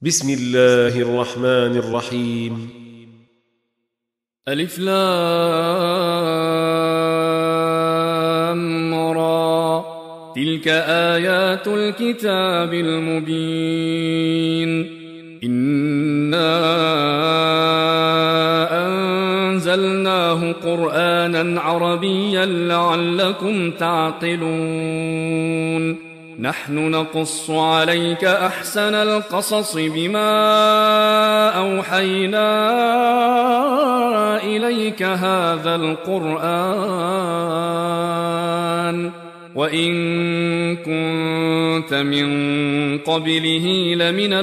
بسم الله الرحمن الرحيم. ألف لام را تلك آيات الكتاب المبين إنا أنزلناه قرآنا عربيا لعلكم تعقلون نحن نقص عليك أحسن القصص بما أوحينا إليك هذا القرآن وإن كنت من قبله لمن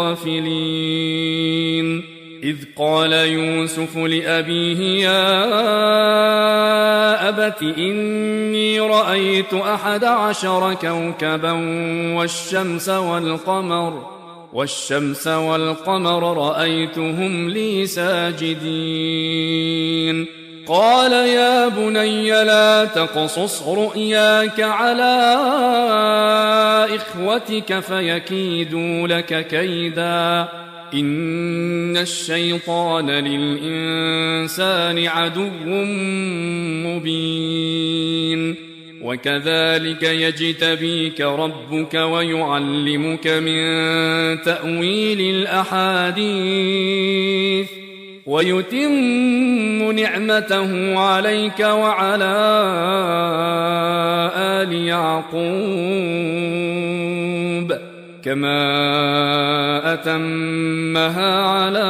الغافلين إذ قال يوسف لأبيه يا أبت إني رأيت 11 كوكبا والشمس والقمر رأيتهم لي ساجدين قال يا بني لا تقصص رؤياك على إخوتك فيكيدوا لك كيدا إن الشيطان للإنسان عدو مبين وكذلك يجتبيك ربك ويعلمك من تأويل الأحاديث ويتم نعمته عليك وعلى آل يعقوب كما أتمها على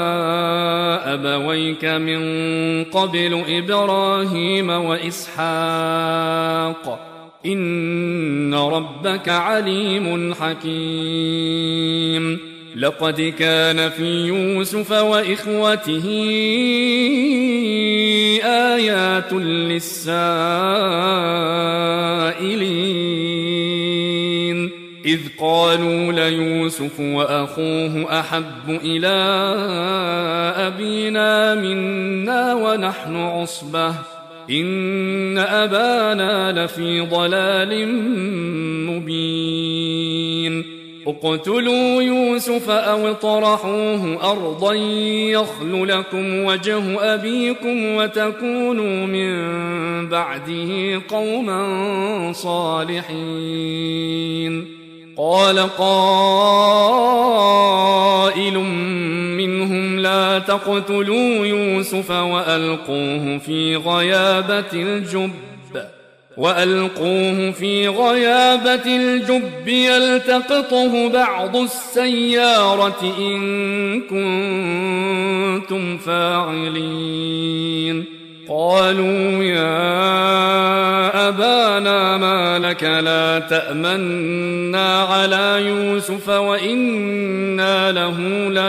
أبويك من قبل إبراهيم وإسحاق إن ربك عليم حكيم لقد كان في يوسف وإخوته آيات للسائلين إذ قالوا ليوسف وأخوه أحب إلى أبينا منا ونحن عصبة إن أبانا لفي ضلال مبين اقتلوا يوسف أو اطرحوه أرضا يخل لكم وجه أبيكم وتكونوا من بعده قوما صالحين قال قائل منهم لا تقتلوا يوسف وألقوه في غيابة الجب يلتقطه بعض السيارة إن كنتم فاعلين قالوا يا أبانا ما لك لا تأمنا على يوسف وإنا له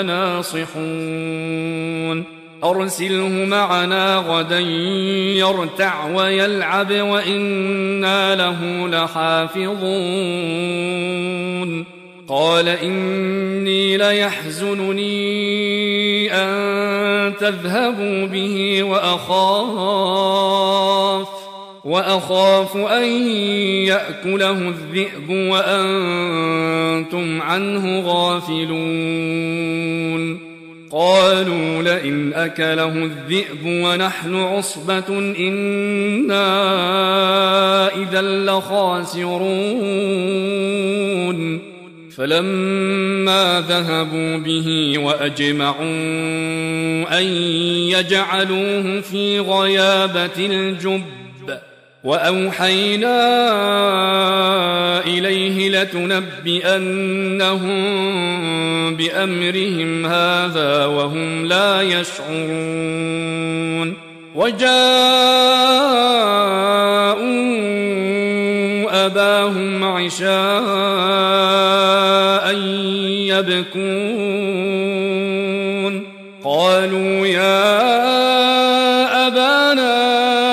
لناصحون أرسله معنا غدا يرتع ويلعب وإنا له لحافظون قال إني ليحزنني أن تذهبوا به وأخاف أن يأكله الذئب وأنتم عنه غافلون قالوا لئن أكله الذئب ونحن عصبة إنا إذا لخاسرون فلما ذهبوا به وأجمعوا أن يجعلوه في غيابة الجب وأوحينا إليه لتنبئنهم بأمرهم هذا وهم لا يشعرون وجاءوا أباهم عشاء يبكون قالوا يا أبانا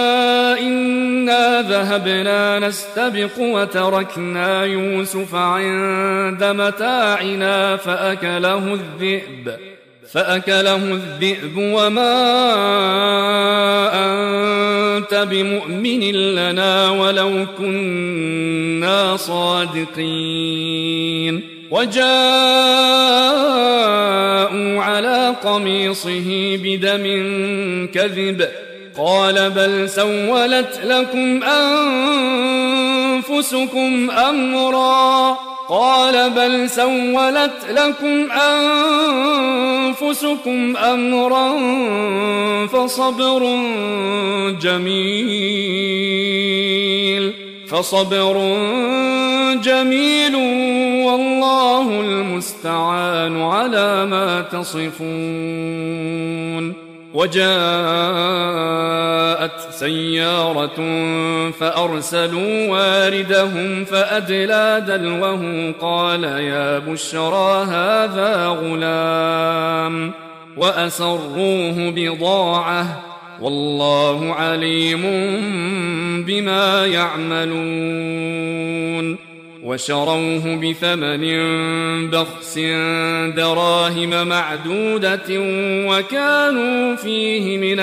ذهبنا نستبق وتركنا يوسف عند متاعنا فأكله الذئب وما أنت بمؤمن لنا ولو كنا صادقين وجاء قميصه بدم كذب قال بل سولت لكم أنفسكم أمرا فصبر جميل والله المستعان على ما تصفون. وجاءت سيارة فأرسلوا واردهم فأدلى دلوه قال يا بشرى هذا غلام وأسروه بضاعة والله عليم بما يعملون. وشروه بثمن بخس دراهم معدودة وكانوا فيه من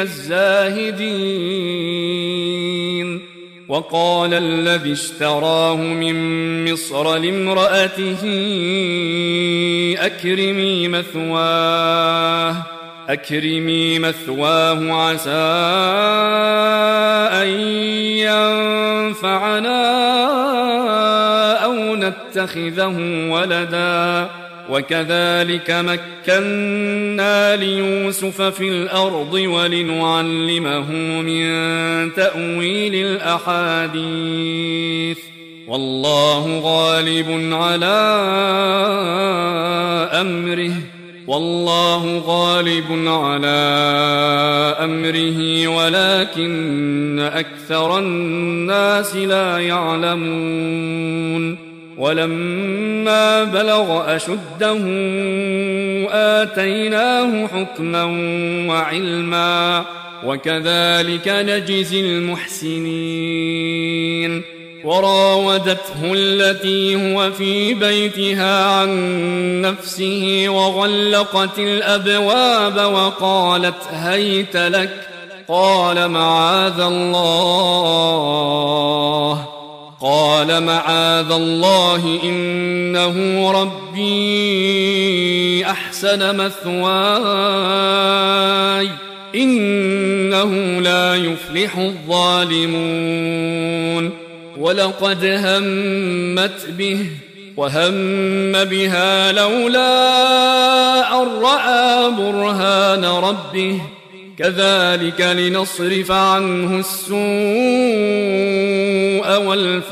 الزاهدين. وقال الذي اشتراه من مصر لامرأته أكرمي مثواه عسى أن ينفعنا أو نتخذه ولدا وكذلك مكنا ليوسف في الأرض ولنعلمه من تأويل الأحاديث والله غالب على أمره ولكن أكثر الناس لا يعلمون. ولما بلغ أشده آتيناه حكما وعلما وكذلك نجزي المحسنين. وراودته التي هو في بيتها عن نفسه وغلقت الأبواب وقالت هيت لك قال معاذ الله إنه ربي أحسن مثواي إنه لا يفلح الظالمون. ولقد همت به وهم بها لولا أن رأى برهان ربه كذلك لنصرف عنه السوء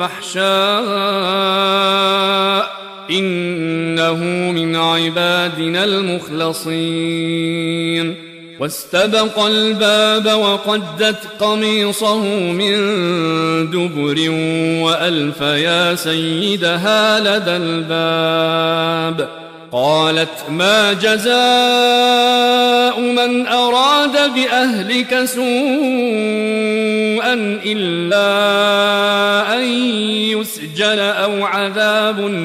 والفحشاء إنه من عبادنا المخلصين. واستبق الباب وقدت قميصه من دبر وألف يا سيدها لدى الباب قالت ما جزاء من أراد بأهلك سوءا إلا أن يسجن أو عذاب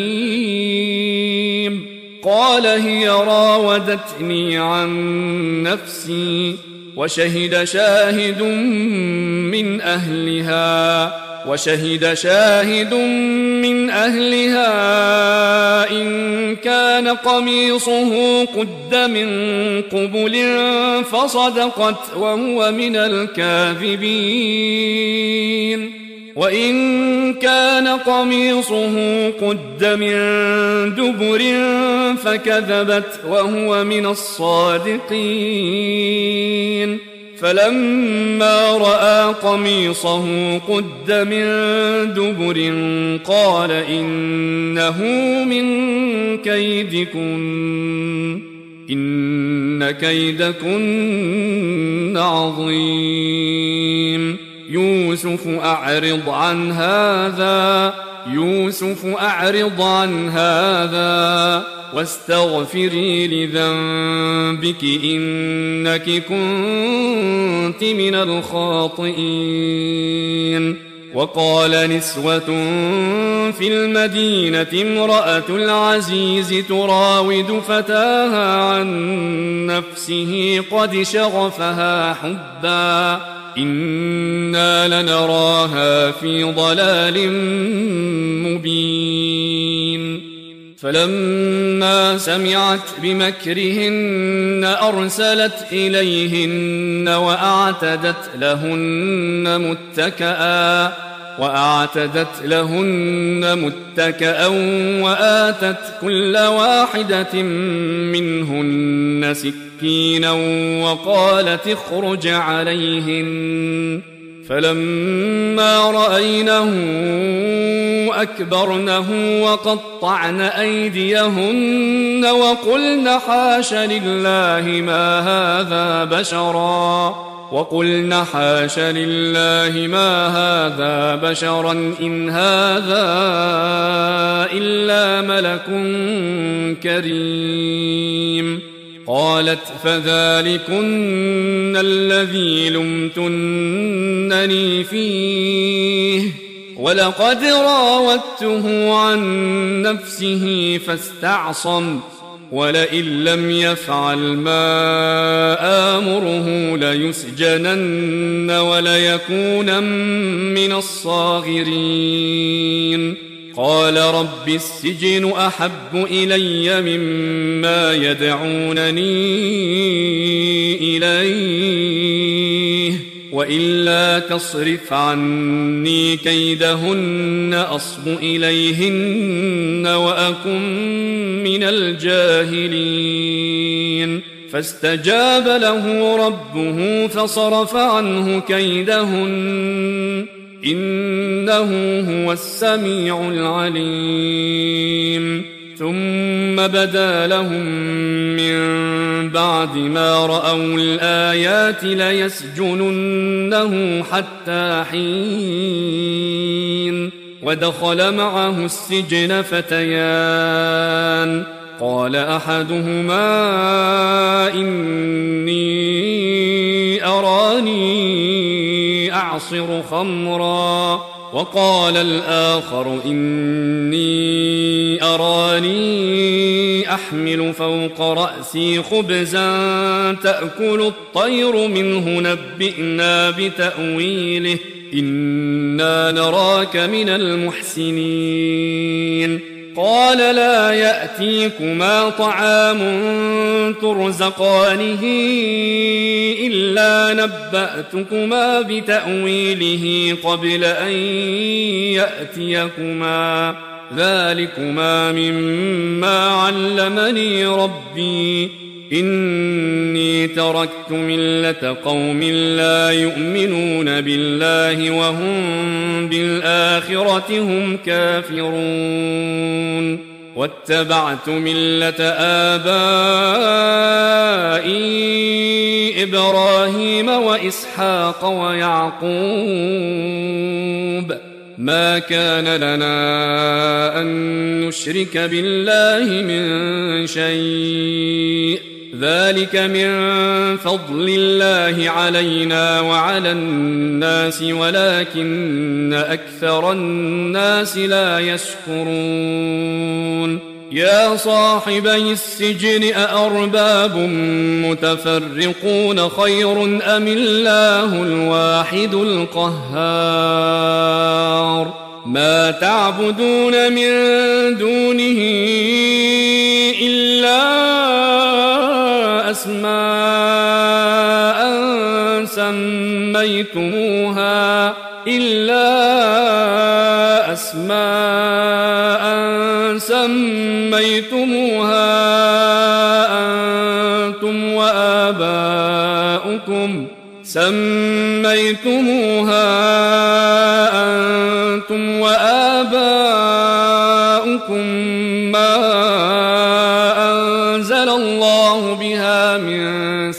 أليم قال هي راودتني عن نفسي وشهد شاهد من أهلها إن كان قميصه قد من قبل فصدقت وهو من الكاذبين وإن كان قميصه قد من دبر فكذبت وهو من الصادقين فلما رأى قميصه قد من دبر قال إنه من كيدكن إن كيدكن عظيم يوسف أعرض عن هذا واستغفري لذنبك إنك كنت من الخاطئين. وقال نسوة في المدينة امرأة العزيز تراود فتاها عن نفسه قد شغفها حبا إنا لنراها في ضلال مبين. فلما سمعت بمكرهن أرسلت إليهن وأعتدت لهن متكأ وآتت كل واحدة منهن سكينا وقالت اخرج عليهن. فلما رأينه أكبرنه وقطعن أيديهن وقلن حاش لله ما هذا بشرا إن هذا إلا ملك كريم. قالت فذلكن الذي لمتنني فيه ولقد راودته عن نفسه فاستعصم ولئن لم يفعل ما آمره ليسجنن وليكونن من الصاغرين. قال رب السجن أحب إلي مما يدعونني إليه وإلا تصرف عني كيدهن أصب إليهن وأكن من الجاهلين. فاستجاب له ربه فصرف عنه كيدهن إنه هو السميع العليم. ثم بدا لهم من بعد ما رأوا الآيات ليسجننه حتى حين. ودخل معه السجن فتيان قال أحدهما إني أراني أعصر خمرا وقال الآخر إني أراني أحمل فوق رأسي خبزا تأكل الطير منه نبئنا بتأويله إنا نراك من المحسنين. قال لا يأتيكما طعام ترزقانه إلا نبأتكما بتأويله قبل أن يأتيكما ذلكما مما علمني ربي إني تركت ملة قوم لا يؤمنون بالله وهم بالآخرة هم كافرون واتبعت ملة آبائي إبراهيم وإسحاق ويعقوب ما كان لنا أن نشرك بالله من شيء ذلك من فضل الله علينا وعلى الناس ولكن أكثر الناس لا يشكرون. يا صاحبي السجن أأرباب متفرقون خير أم الله الواحد القهار. ما تعبدون من دونه إلا أسماء سميتموها أنتم وآباؤكم ما أنزل الله بها من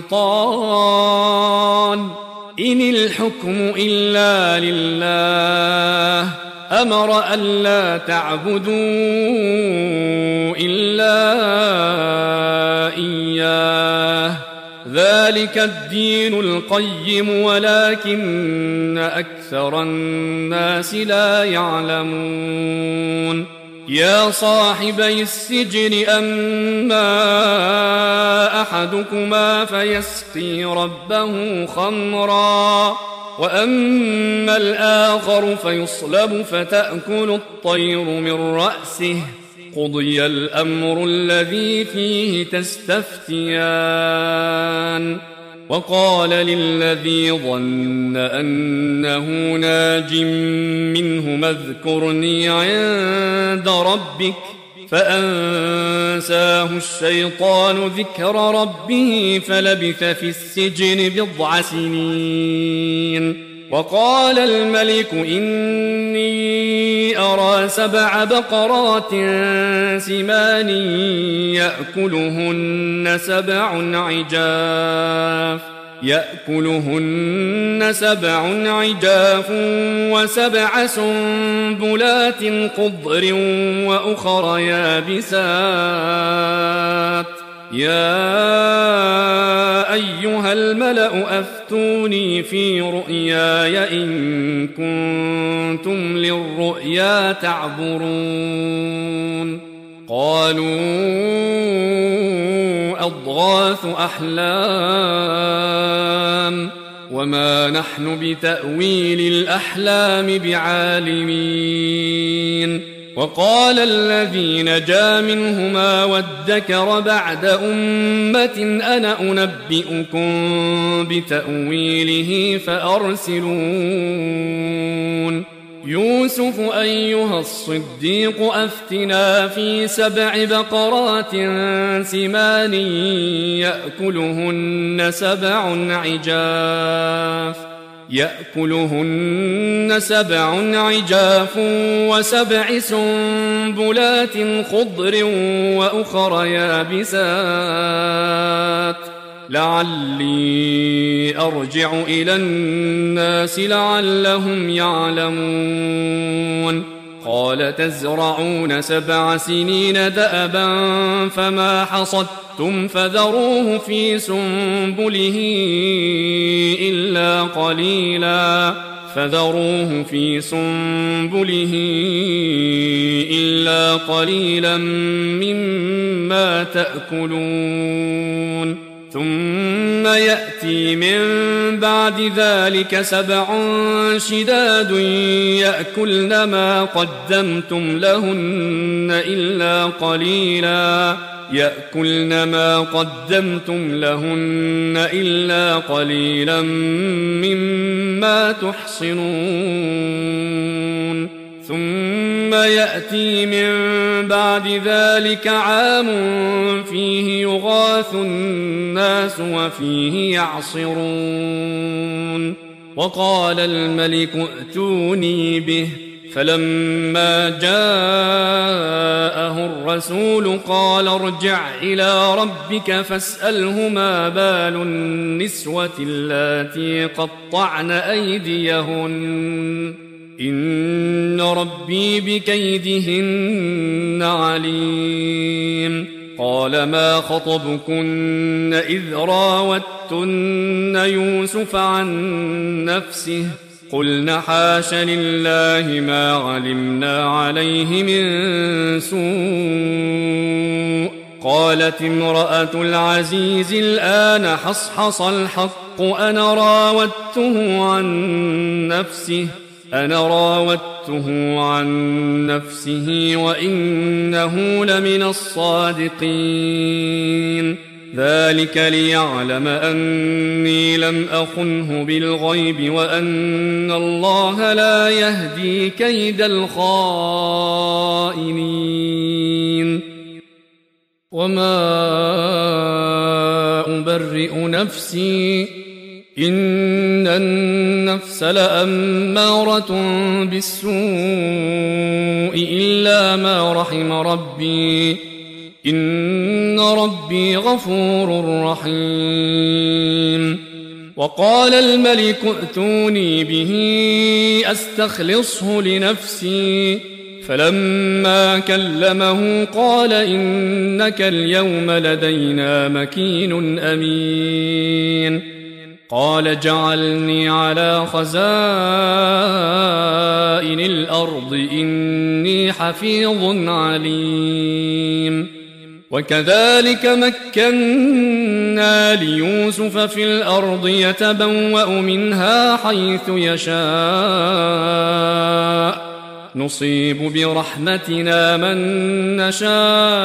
سلطان إن الحكم إلا لله أمر ألا تعبدوا إلا إياه ذلك الدين القيم ولكن أكثر الناس لا يعلمون. يا صاحبي السجن أما أحدكما فيسقي ربه خمرا وأما الآخر فيصلب فتأكل الطير من رأسه قضي الأمر الذي فيه تستفتيان وقال للذي ظن أنه ناج منهما اذكرني عند ربك فأنساه الشيطان ذكر ربه فلبث في السجن 9 سنين وقال الملك إني أرى 7 بقرات سمان يأكلهن 7 عجاف و7 سنبلات خضر وأخر يابسات يا أيها الملأ أفتوني في رؤياي إن كنتم للرؤيا تعبرون قالوا أضغاث أحلام وما نحن بتأويل الأحلام بعالمين وقال الذي نجا منهما وادكر بعد أمة أنا أنبئكم بتأويله فأرسلون يوسف أيها الصديق أفتنا في 7 بقرات سمان يأكلهن 7 عجاف و7 سنبلات خضر وأخر يابسات لعلي أرجع إلى الناس لعلهم يعلمون قال تزرعون 7 سنين دأبا فما حصدتم فذروه في سنبله إلا قليلا مما تأكلون ثم يأتي من بعد ذلك 7 شداد يأكلن ما قدمتم لهن إلا قليلا مما تحصنون ثم يأتي من بعد ذلك عام فيه يغاث الناس وفيه يعصرون وقال الملك ائتوني به فلما جاءه الرسول قال ارجع إلى ربك فاسأله ما بال النسوة اللاتي قطعن أيديهن إن ربي بكيدهن عليم قال ما خطبكن إذ راوتن يوسف عن نفسه قلن حاش لله ما علمنا عليه من سوء قالت امرأة العزيز الآن حصحص الحق أنا راودته عن نفسه وإنه لمن الصادقين ذلك ليعلم أني لم أخنه بالغيب وأن الله لا يهدي كيد الخائنين وما أبرئ نفسي إن النفس لأمارة بالسوء إلا ما رحم ربي إن ربي غفور رحيم وقال الملك ائتوني به أستخلصه لنفسي فلما كلمه قال إنك اليوم لدينا مكين أمين قال جعلني على خزائن الأرض إني حفيظ عليم وكذلك مكنا ليوسف في الأرض يتبوأ منها حيث يشاء نصيب برحمتنا من نشاء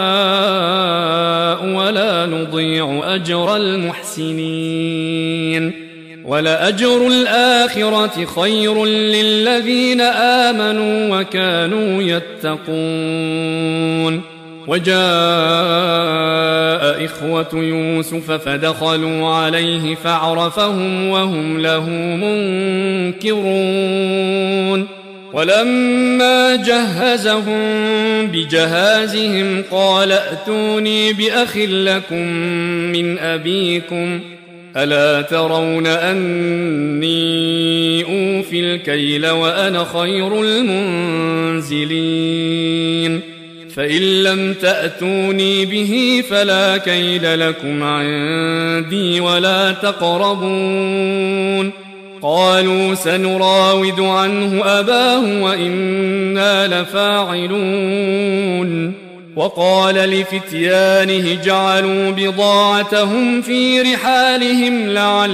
ولا نضيع أجر المحسنين ولأجر الآخرة خير للذين آمنوا وكانوا يتقون وجاء إخوة يوسف فدخلوا عليه فعرفهم وهم له منكرون ولما جهزهم بجهازهم قال ائتوني بأخ لكم من أبيكم ألا ترون أني أوفي الكيل وأنا خير المنزلين فإن لم تأتوني به فلا كيل لكم عندي ولا تقربون قالوا سنراود عنه أباه وإنا لفاعلون وقال لفتيانه جعلوا بضاعتهم في رحالهم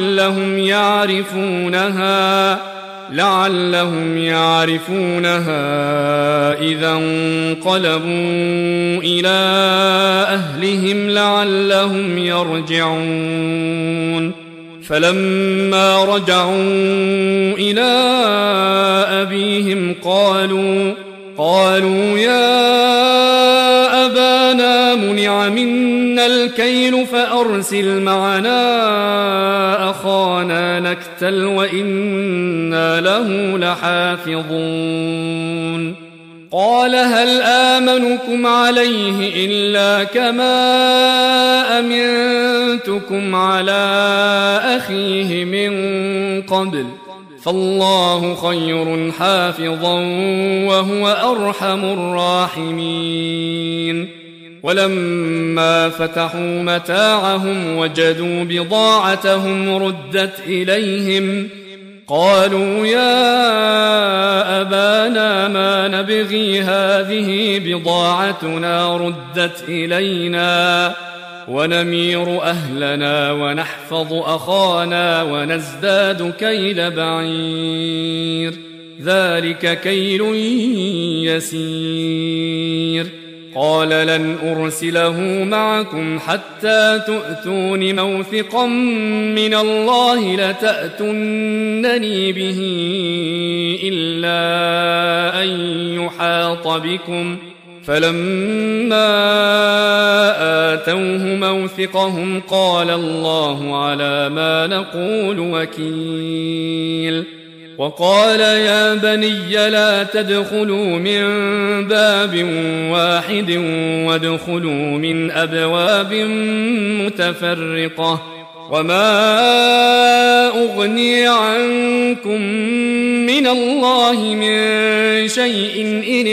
لعلهم يعرفونها إذا انقلبوا إلى أهلهم لعلهم يرجعون فلما رجعوا إلى أبيهم قالوا يا أبانا منع منا الكيل فأرسل معنا أخانا نكتل وإنا له لحافظون قال هل آمنكم عليه إلا كما أمنتكم على أخيه من قبل فالله خير حافظا وهو أرحم الراحمين ولما فتحوا متاعهم وجدوا بضاعتهم ردت إليهم قالوا يا أبانا ما نبغي هذه بضاعتنا ردت إلينا ونمير أهلنا ونحفظ أخانا ونزداد كيل بعير ذلك كيل يسير قال لن أرسله معكم حتى تؤتون موثقا من الله لتأتونني به إلا أن يحاط بكم فلما آتوه موثقهم قال الله على ما نقول وكيل وقال يا بني لا تدخلوا من باب واحد وادخلوا من أبواب متفرقة وما أغني عنكم من الله من شيء إن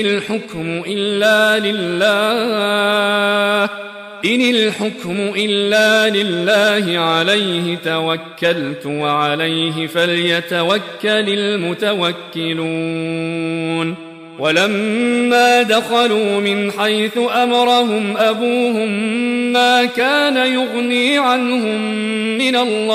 الحكم إلا لله عليه توكلت وعليه فليتوكل المتوكلون ولما دخلوا من حيث أمرهم أبوهم ما كان يغني عنهم من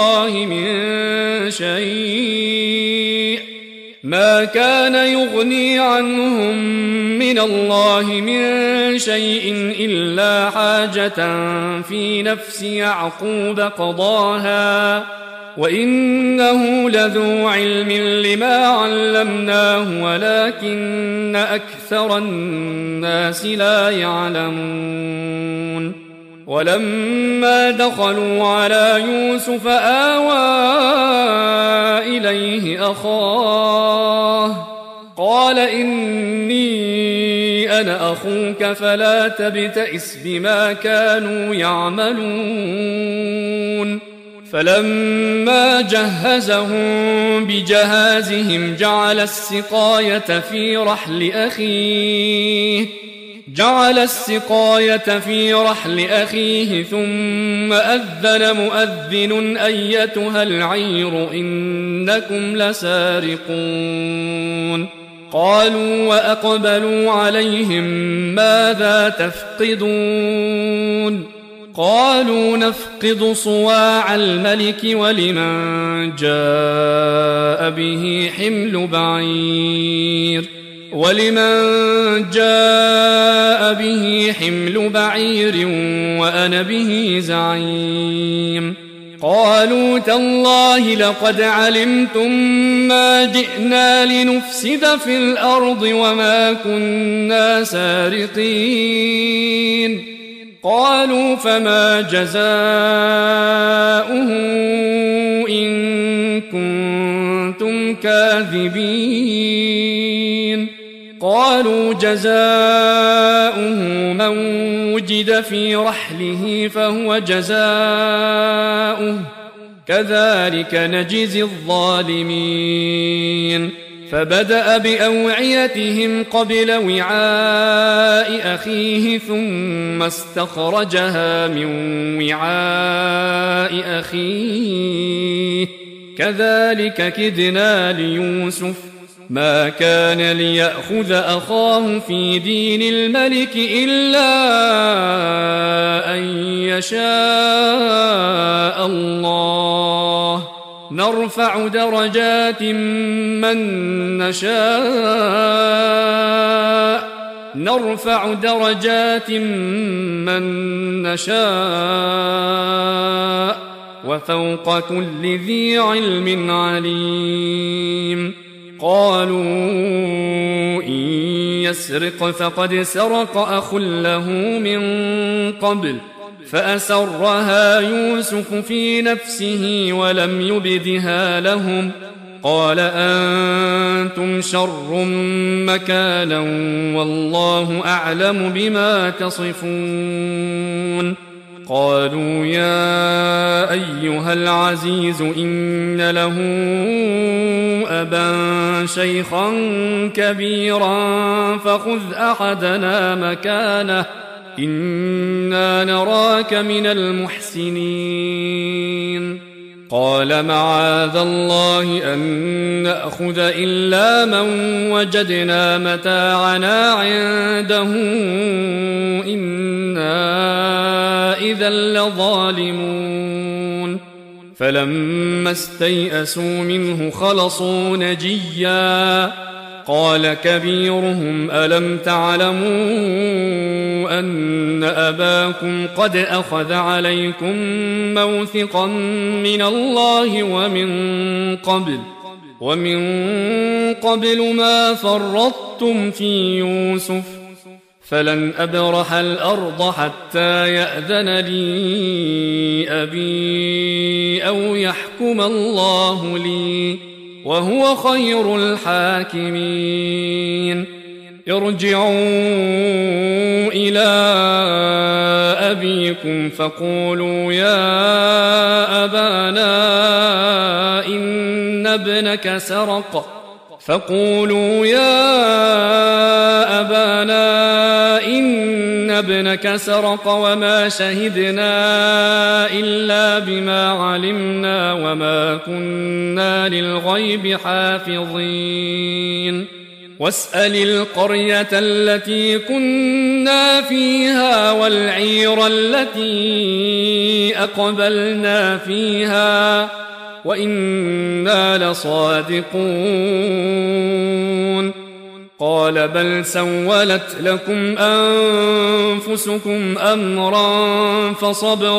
الله من شيء إلا حاجة في نفس يعقوب قضاها وإنه لذو علم لما علمناه ولكن أكثر الناس لا يعلمون ولما دخلوا على يوسف آوى إليه أخاه قال إني أنا أخوك فلا تبتئس بما كانوا يعملون فلما جهزهم بجهازهم جعل السقاية في رحل أخيه ثم أذن مؤذن أيتها العير إنكم لسارقون قالوا وأقبلوا عليهم ماذا تفقدون قالوا نفقد صواع الملك ولمن جاء به حمل بعير ولمن جاء به حمل بعير وأنا به زعيم قالوا تالله لقد علمتم ما جئنا لنفسد في الأرض وما كنا سارقين قالوا فما جزاؤه إن كنتم كاذبين قالوا جزاؤه من وجد في رحله فهو جزاؤه كذلك نجزي الظالمين فبدأ بأوعيتهم قبل وعاء أخيه ثم استخرجها من وعاء أخيه كذلك كدنا ليوسف ما كان ليأخذ أخاه في دين الملك إلا أن يشاء الله نرفع درجات من نشاء وفوق كل ذي علم عليم قالوا إن يسرق فقد سرق أخ له من قبل فأسرها يوسف في نفسه ولم يبدها لهم قال أنتم شر مكانا والله أعلم بما تصفون قالوا يا أيها العزيز إن له أبا شيخا كبيرا فخذ أحدنا مكانه إنا نراك من المحسنين قال معاذ الله أن نأخذ إلا من وجدنا متاعنا عنده إنا إذا لظالمون فلما استيئسوا منه خلصوا نجيا قال كبيرهم ألم تعلموا أن أباكم قد أخذ عليكم موثقا من الله ومن قبل ما فرطتم في يوسف فلن أبرح الأرض حتى يأذن لي أبي أو يحكم الله لي وهو خير الحاكمين ارجعوا إلى أبيكم فقولوا يا أبانا إن ابنك سرق وما شهدنا إلا بما علمنا وما كنا للغيب حافظين واسأل القرية التي كنا فيها والعير التي أقبلنا فيها وإنا لصادقون قال بل سولت لكم أنفسكم أمرا فصبر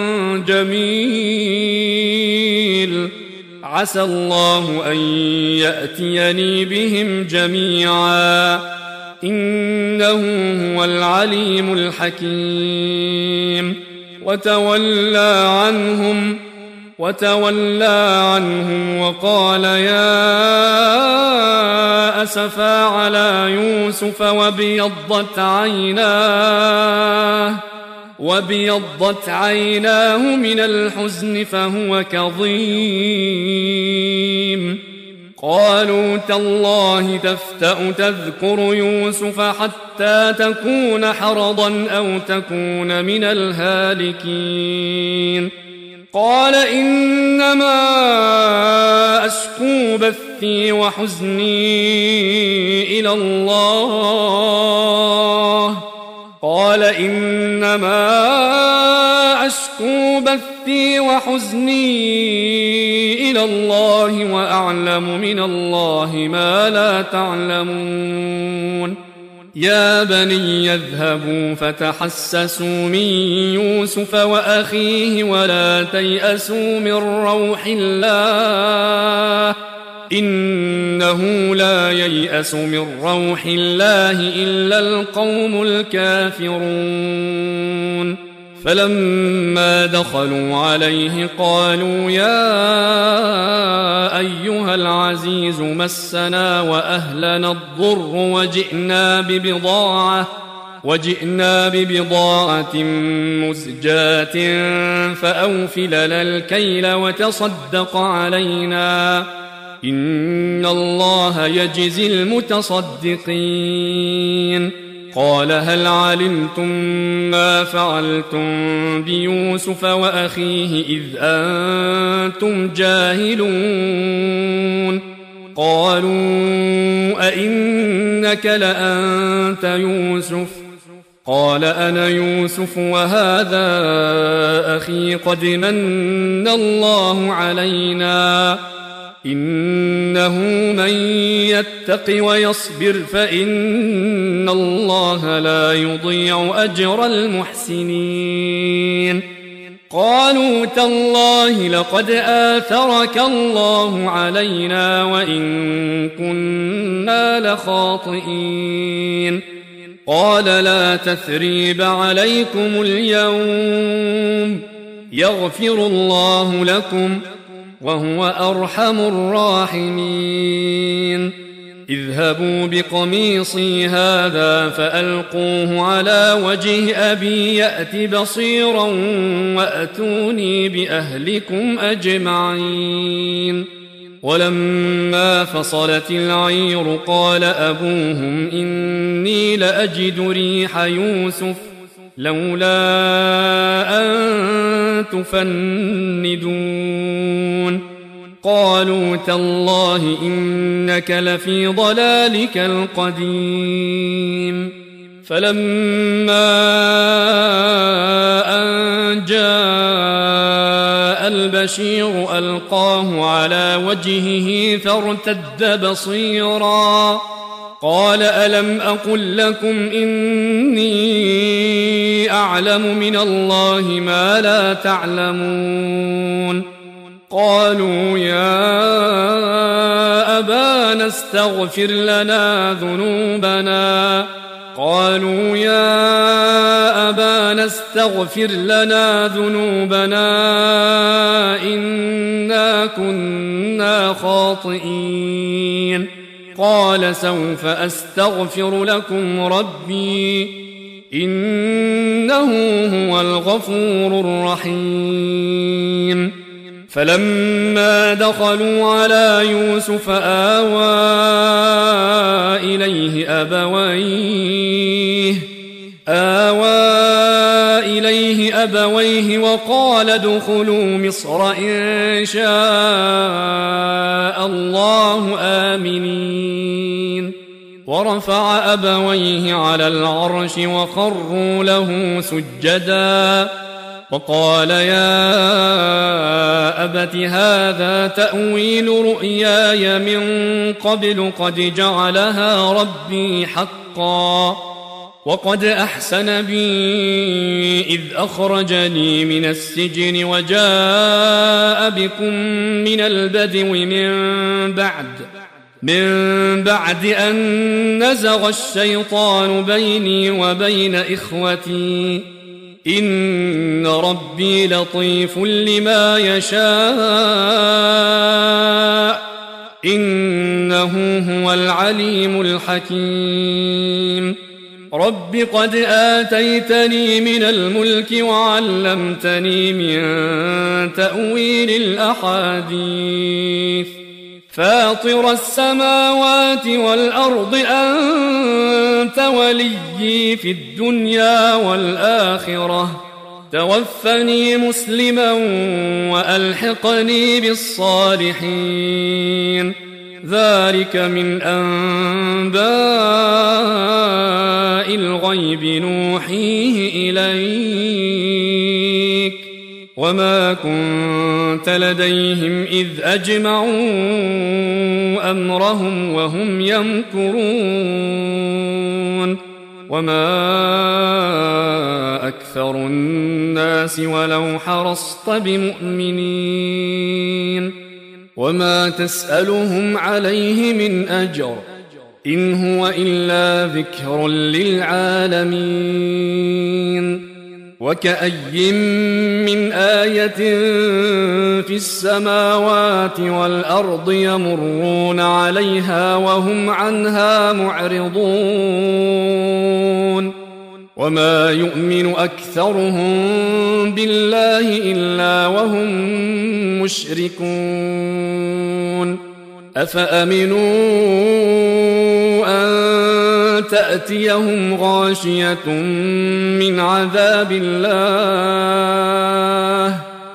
جميل عسى الله أن يأتيني بهم جميعا إنه هو العليم الحكيم وتولى عنهم وقال يا أسفا على يوسف وابيضت عيناه من الحزن فهو كظيم قالوا تالله تفتأ تذكر يوسف حتى تكون حرضا أو تكون من الهالكين قال إنما أشكو بثي وحزني إلى الله قال إنما أشكو بثي وحزني إلى الله وأعلم من الله ما لا تعلمون يا بني اذهبوا فتحسسوا من يوسف وأخيه ولا تيأسوا من روح الله إنه لا ييأس من روح الله إلا القوم الكافرون فلما دخلوا عليه قالوا يا أيها العزيز مسنا وأهلنا الضر وجئنا ببضاعة مزجاة فأوف لنا الكيل وتصدق علينا إن الله يجزي المتصدقين قال هل علمتم ما فعلتم بيوسف وأخيه إذ أنتم جاهلون قالوا أئنك لأنت يوسف قال أنا يوسف وهذا أخي قد من الله علينا إنه من يتق ويصبر فإن الله لا يضيع أجر المحسنين قالوا تالله لقد آثرك الله علينا وإن كنا لخاطئين قال لا تثريب عليكم اليوم يغفر الله لكم وهو أرحم الراحمين اذهبوا بقميصي هذا فألقوه على وجه أبي يأت بصيرا وأتوني بأهلكم أجمعين ولما فصلت العير قال أبوهم إني لأجد ريح يوسف لولا أن تفندون قالوا تالله إنك لفي ضلالك القديم فلما أن جاء البشير ألقاه على وجهه فارتد بصيرا قال ألم أقل لكم إني أعلم من الله ما لا تعلمون قالوا يا أبانا استغفر لنا ذنوبنا إنا كنا خاطئين قال سوف أستغفر لكم ربي إنه هو الغفور الرحيم فلما دخلوا على يوسف آوى إليه أبويه وقال ادخلوا مصر إن شاء الله آمنين ورفع أبويه على العرش وخروا له سجدا وقال يا أبت هذا تأويل رؤياي من قبل قد جعلها ربي حقا وقد أحسن بي إذ أخرجني من السجن وجاء بكم من البدو من بعد أن نزغ الشيطان بيني وبين إخوتي إن ربي لطيف لما يشاء إنه هو العليم الحكيم رب قد آتيتني من الملك وعلمتني من تأويل الأحاديث فاطر السماوات والأرض أنت وليي في الدنيا والآخرة توفني مسلما وألحقني بالصالحين ذلك من أنباء الغيب نوحيه إليك وما كنت لديهم إذ أجمعوا أمرهم وهم يمكرون وما أكثر الناس ولو حرصت بمؤمنين وما تسألهم عليه من أجر إن هو إلا ذكر للعالمين وكأي من آية في السماوات والأرض يمرون عليها وهم عنها معرضون وما يؤمن أكثرهم بالله إلا وهم مشركون أفأمنوا أن تأتيهم غاشية من عذاب الله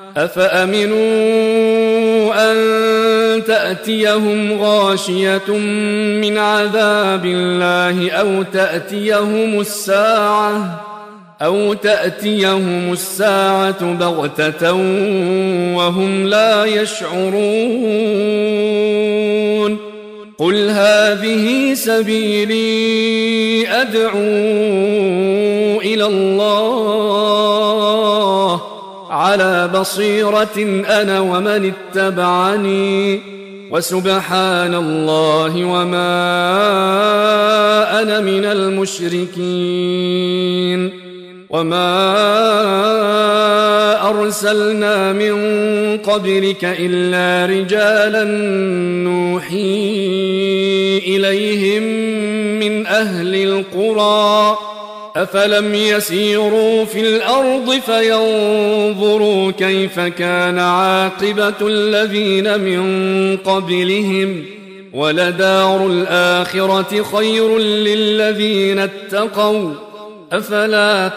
أو تأتيهم الساعة بغتة وهم لا يشعرون قل هذه سبيلي أدعو إلى الله على بصيرة أنا ومن اتبعني وسبحان الله وما أنا من المشركين وما أرسلنا من قبلك إلا رجالا نوحي إليهم من أهل القرى أفلم يسيروا في الأرض فينظروا كيف كان عاقبة الذين من قبلهم ولدار الآخرة خير للذين اتقوا أفلا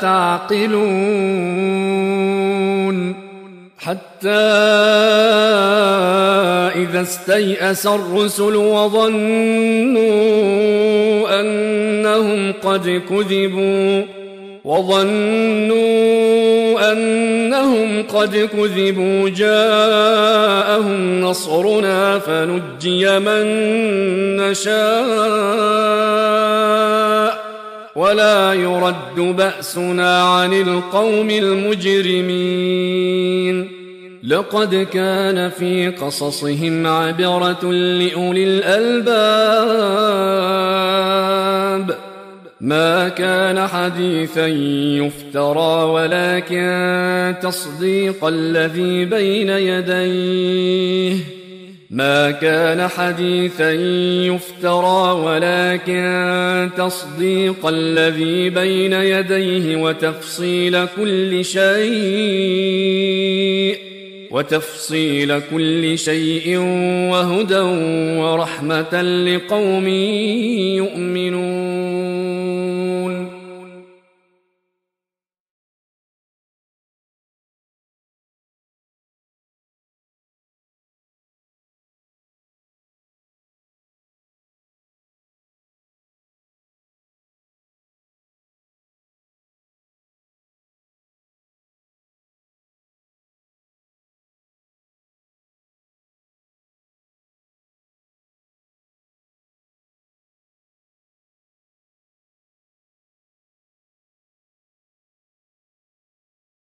تعقلون حتى إذا استيأس الرسل وظنوا أنهم قد كذبوا جاءهم نصرنا فنجي من نشاء ولا يرد بأسنا عن القوم المجرمين لقد كان في قصصهم عبرة لأولي الألباب ما كان حديثا يفترى ولكن تصديق الذي بين يديه وتفصيل كل شيء وهدى ورحمة لقوم يؤمنون